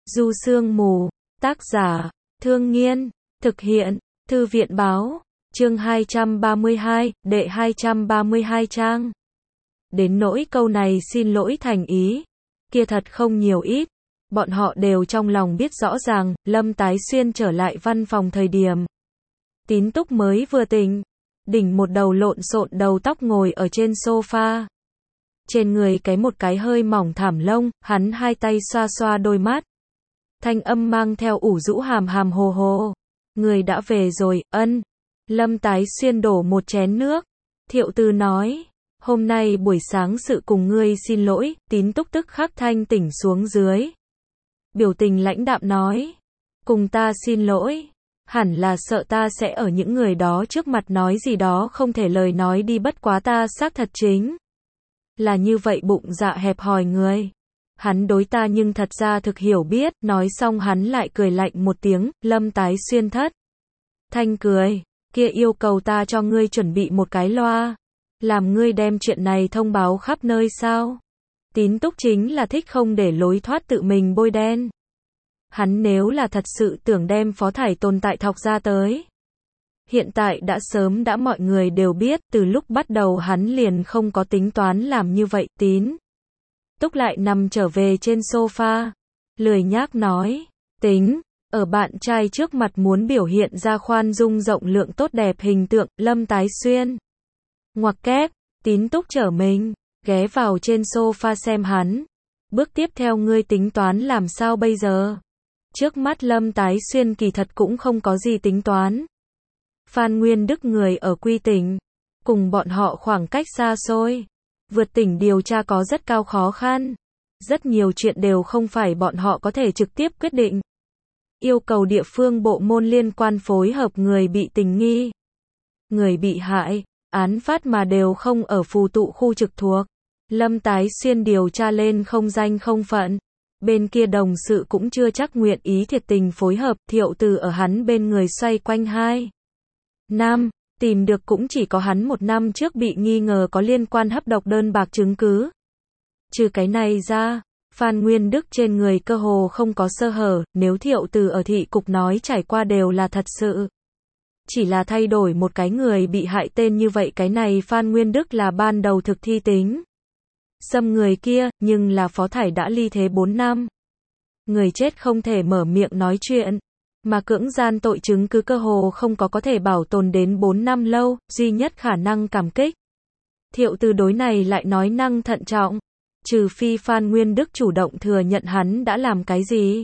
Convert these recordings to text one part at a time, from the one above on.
Du Sương Mù, tác giả, Thương Nghiên, thực hiện, Thư viện báo, chương 232, đệ 232 trang. Đến nỗi câu này xin lỗi thành ý, kia thật không nhiều ít, bọn họ đều trong lòng biết rõ ràng, Lâm Tái Xuyên trở lại văn phòng thời điểm. Tín Túc mới vừa tỉnh, đỉnh một đầu lộn xộn đầu tóc ngồi ở trên sofa. Trên người một cái hơi mỏng thảm lông, hắn hai tay xoa xoa đôi mắt. Thanh âm mang theo ủ rũ hàm hàm hồ hồ. Người đã về rồi, ân. Lâm Tái Xuyên đổ một chén nước. Thiệu Tư nói, hôm nay buổi sáng sự cùng ngươi xin lỗi, Tín Túc tức khắc thanh tỉnh xuống dưới. Biểu tình lãnh đạm nói, cùng ta xin lỗi. Hẳn là sợ ta sẽ ở những người đó trước mặt nói gì đó không thể lời nói đi, bất quá ta xác thật chính là như vậy bụng dạ hẹp hòi người. Hắn đối ta nhưng thật ra thực hiểu biết, nói xong hắn lại cười lạnh một tiếng, Lâm Tái Xuyên thất thanh cười, kia yêu cầu ta cho ngươi chuẩn bị một cái loa, làm ngươi đem chuyện này thông báo khắp nơi sao? Tín Túc chính là thích không để lối thoát tự mình bôi đen. Hắn nếu là thật sự tưởng đem Phó Thải tồn tại thọc ra tới, hiện tại đã sớm đã mọi người đều biết, từ lúc bắt đầu hắn liền không có tính toán làm như vậy. Tín Túc lại nằm trở về trên sofa, lười nhác nói, tính, ở bạn trai trước mặt muốn biểu hiện ra khoan dung rộng lượng tốt đẹp hình tượng, Lâm Tái Xuyên. Ngoặc kép, Tín Túc trở mình, ghé vào trên sofa xem hắn. Bước tiếp theo ngươi tính toán làm sao bây giờ? Trước mắt Lâm Tái Xuyên kỳ thật cũng không có gì tính toán. Phan Nguyên Đức người ở Quy tỉnh, cùng bọn họ khoảng cách xa xôi. Vượt tỉnh điều tra có rất cao khó khăn. Rất nhiều chuyện đều không phải bọn họ có thể trực tiếp quyết định. Yêu cầu địa phương bộ môn liên quan phối hợp người bị tình nghi. Người bị hại, án phát mà đều không ở phù tụ khu trực thuộc. Lâm Tái Xuyên điều tra lên không danh không phận. Bên kia đồng sự cũng chưa chắc nguyện ý thiệt tình phối hợp, Thiệu Từ ở hắn bên người xoay quanh 2 năm, tìm được cũng chỉ có hắn 1 năm trước bị nghi ngờ có liên quan hấp độc đơn bạc chứng cứ. Trừ cái này ra, Phan Nguyên Đức trên người cơ hồ không có sơ hở, nếu Thiệu Từ ở thị cục nói trải qua đều là thật sự. Chỉ là thay đổi một cái người bị hại tên như vậy, cái này Phan Nguyên Đức là ban đầu thực thi tính xâm người kia, nhưng là Phó Thải đã ly thế 4 năm. Người chết không thể mở miệng nói chuyện, mà cưỡng gian tội chứng cứ cơ hồ không có thể bảo tồn đến 4 năm lâu, duy nhất khả năng cảm kích. Thiệu Từ đối này lại nói năng thận trọng, trừ phi Phan Nguyên Đức chủ động thừa nhận hắn đã làm cái gì.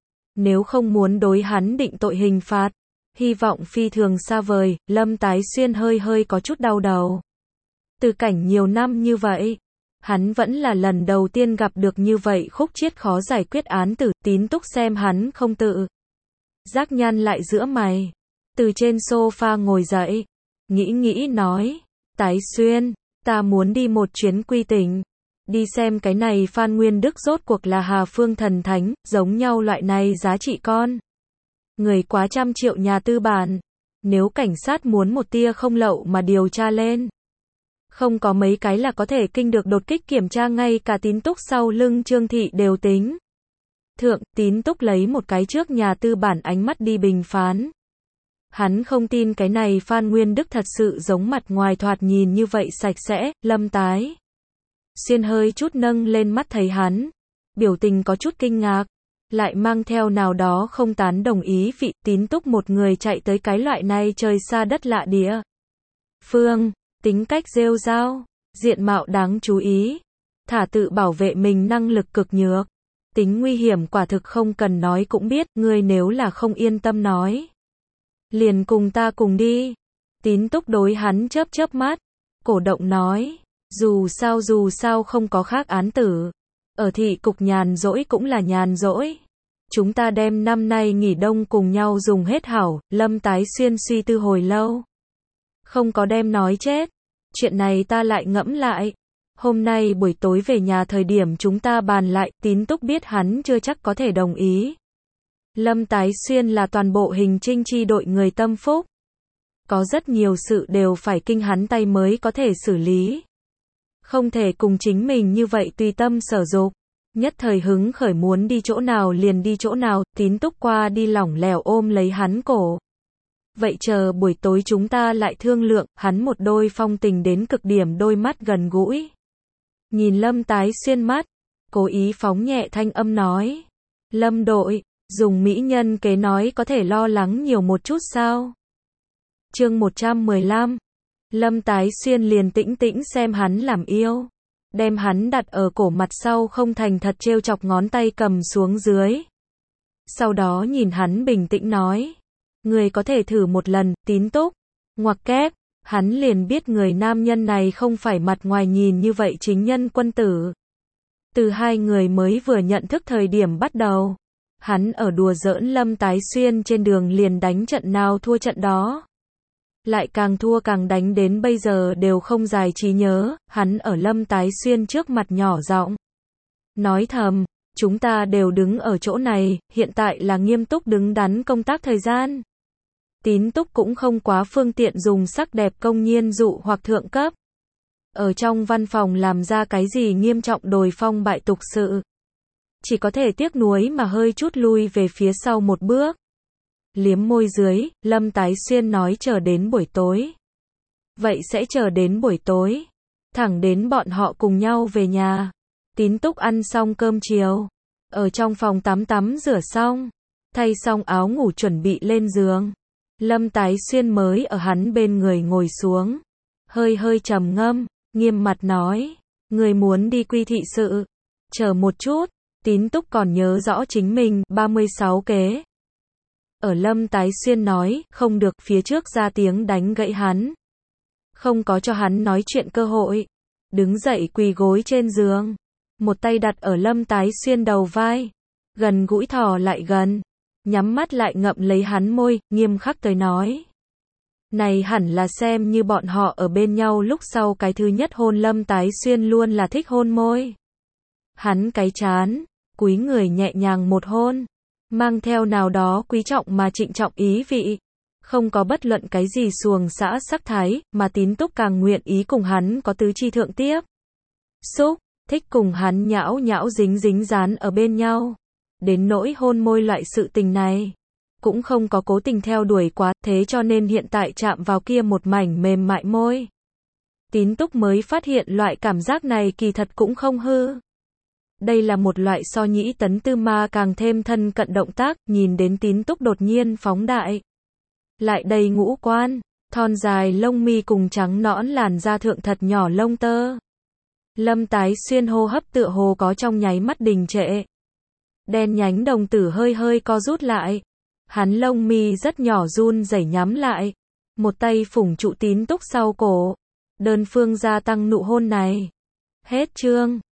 Nếu không muốn đối hắn định tội hình phạt, hy vọng phi thường xa vời. Lâm Tái Xuyên hơi có chút đau đầu. Từ cảnh nhiều năm như vậy, hắn vẫn là lần đầu tiên gặp được như vậy khúc chiết khó giải quyết án tử. Tín Túc xem hắn không tự giác nhăn lại giữa mày, từ trên sofa ngồi dậy, nghĩ nói, Tái Xuyên, ta muốn đi một chuyến Quy tỉnh, đi xem cái này Phan Nguyên Đức rốt cuộc là Hà Phương thần thánh, giống nhau loại này giá trị con người quá trăm triệu nhà tư bản, nếu cảnh sát muốn một tia không lậu mà điều tra lên, không có mấy cái là có thể kinh được đột kích kiểm tra. Ngay cả Tín Túc sau lưng Trương Thị đều tính thượng. Tín Túc lấy một cái trước nhà tư bản ánh mắt đi bình phán. Hắn không tin cái này Phan Nguyên Đức thật sự giống mặt ngoài thoạt nhìn như vậy sạch sẽ. Lâm Tái Xuyên hơi chút nâng lên mắt thấy hắn, biểu tình có chút kinh ngạc, lại mang theo nào đó không tán đồng ý vị. Tín Túc một người chạy tới cái loại này trời xa đất lạ địa phương, tính cách rêu rao, diện mạo đáng chú ý, thả tự bảo vệ mình năng lực cực nhược, tính nguy hiểm quả thực không cần nói cũng biết. Ngươi nếu là không yên tâm nói, liền cùng ta cùng đi. Tín Túc đối hắn chớp mắt, cổ động nói, dù sao không có khác án tử, ở thị cục nhàn rỗi cũng là nhàn rỗi, chúng ta đem năm nay nghỉ đông cùng nhau dùng hết hảo. Lâm Tái Xuyên suy tư hồi lâu, không có đem nói chết, chuyện này ta lại ngẫm lại, hôm nay buổi tối về nhà thời điểm chúng ta bàn lại. Tín Túc biết hắn chưa chắc có thể đồng ý. Lâm Tái Xuyên là toàn bộ hình trinh chi đội người tâm phúc, có rất nhiều sự đều phải kinh hắn tay mới có thể xử lý, không thể cùng chính mình như vậy tùy tâm sở dục. Nhất thời hứng khởi muốn đi chỗ nào liền đi chỗ nào, Tín Túc qua đi lỏng lẻo ôm lấy hắn cổ. Vậy chờ buổi tối chúng ta lại thương lượng, hắn một đôi phong tình đến cực điểm đôi mắt gần gũi. Nhìn Lâm Tái Xuyên mắt, cố ý phóng nhẹ thanh âm nói. Lâm đội, dùng mỹ nhân kế nói có thể lo lắng nhiều một chút sao? Chương 115. Lâm Tái Xuyên liền tĩnh tĩnh xem hắn làm yêu. Đem hắn đặt ở cổ mặt sau không thành thật trêu chọc ngón tay cầm xuống dưới. Sau đó nhìn hắn bình tĩnh nói. Người có thể thử một lần, Tín Túc. Ngoặc kép, hắn liền biết người nam nhân này không phải mặt ngoài nhìn như vậy chính nhân quân tử. Từ hai người mới vừa nhận thức thời điểm bắt đầu, hắn ở đùa giỡn Lâm Tái Xuyên trên đường liền đánh trận nào thua trận đó. Lại càng thua càng đánh đến bây giờ đều không giải trí nhớ, hắn ở Lâm Tái Xuyên trước mặt nhỏ giọng nói thầm, chúng ta đều đứng ở chỗ này, hiện tại là nghiêm túc đứng đắn công tác thời gian. Tín Túc cũng không quá phương tiện dùng sắc đẹp công nhiên dụ hoặc thượng cấp. Ở trong văn phòng làm ra cái gì nghiêm trọng đồi phong bại tục sự. Chỉ có thể tiếc nuối mà hơi chút lui về phía sau một bước. Liếm môi dưới, Lâm Tái Xuyên nói chờ đến buổi tối. Vậy sẽ chờ đến buổi tối. Thẳng đến bọn họ cùng nhau về nhà. Tín Túc ăn xong cơm chiều. Ở trong phòng tắm rửa xong. Thay xong áo ngủ chuẩn bị lên giường. Lâm Tái Xuyên mới ở hắn bên người ngồi xuống. Hơi trầm ngâm, nghiêm mặt nói. Người muốn đi quy thị sự. Chờ một chút. Tín Túc còn nhớ rõ chính mình, 36 kế. Ở Lâm Tái Xuyên nói, không được phía trước ra tiếng đánh gãy hắn. Không có cho hắn nói chuyện cơ hội. Đứng dậy quỳ gối trên giường. Một tay đặt ở Lâm Tái Xuyên đầu vai. Gần gũi thò lại gần. Nhắm mắt lại ngậm lấy hắn môi, nghiêm khắc tới nói. Này hẳn là xem như bọn họ ở bên nhau lúc sau cái thứ nhất hôn. Lâm Tái Xuyên luôn là thích hôn môi. Hắn cái chán, cúi người nhẹ nhàng một hôn. Mang theo nào đó quý trọng mà trịnh trọng ý vị. Không có bất luận cái gì xuồng xã sắc thái, mà Tín Túc càng nguyện ý cùng hắn có tứ chi thượng tiếp. Xúc, thích cùng hắn nhão nhão dính dán ở bên nhau. Đến nỗi hôn môi loại sự tình này. Cũng không có cố tình theo đuổi quá, thế cho nên hiện tại chạm vào kia một mảnh mềm mại môi. Tín Túc mới phát hiện loại cảm giác này kỳ thật cũng không hư. Đây là một loại so nhĩ tấn tư ma càng thêm thân cận động tác, nhìn đến Tín Túc đột nhiên phóng đại. Lại đầy ngũ quan, thon dài lông mi cùng trắng nõn làn da thượng thật nhỏ lông tơ. Lâm Tái Xuyên hô hấp tựa hồ có trong nháy mắt đình trệ. Đen nhánh đồng tử hơi co rút lại. Hắn lông mi rất nhỏ run rẩy nhắm lại. Một tay phủng trụ Tín Túc sau cổ. Đơn phương gia tăng nụ hôn này. Hết chương.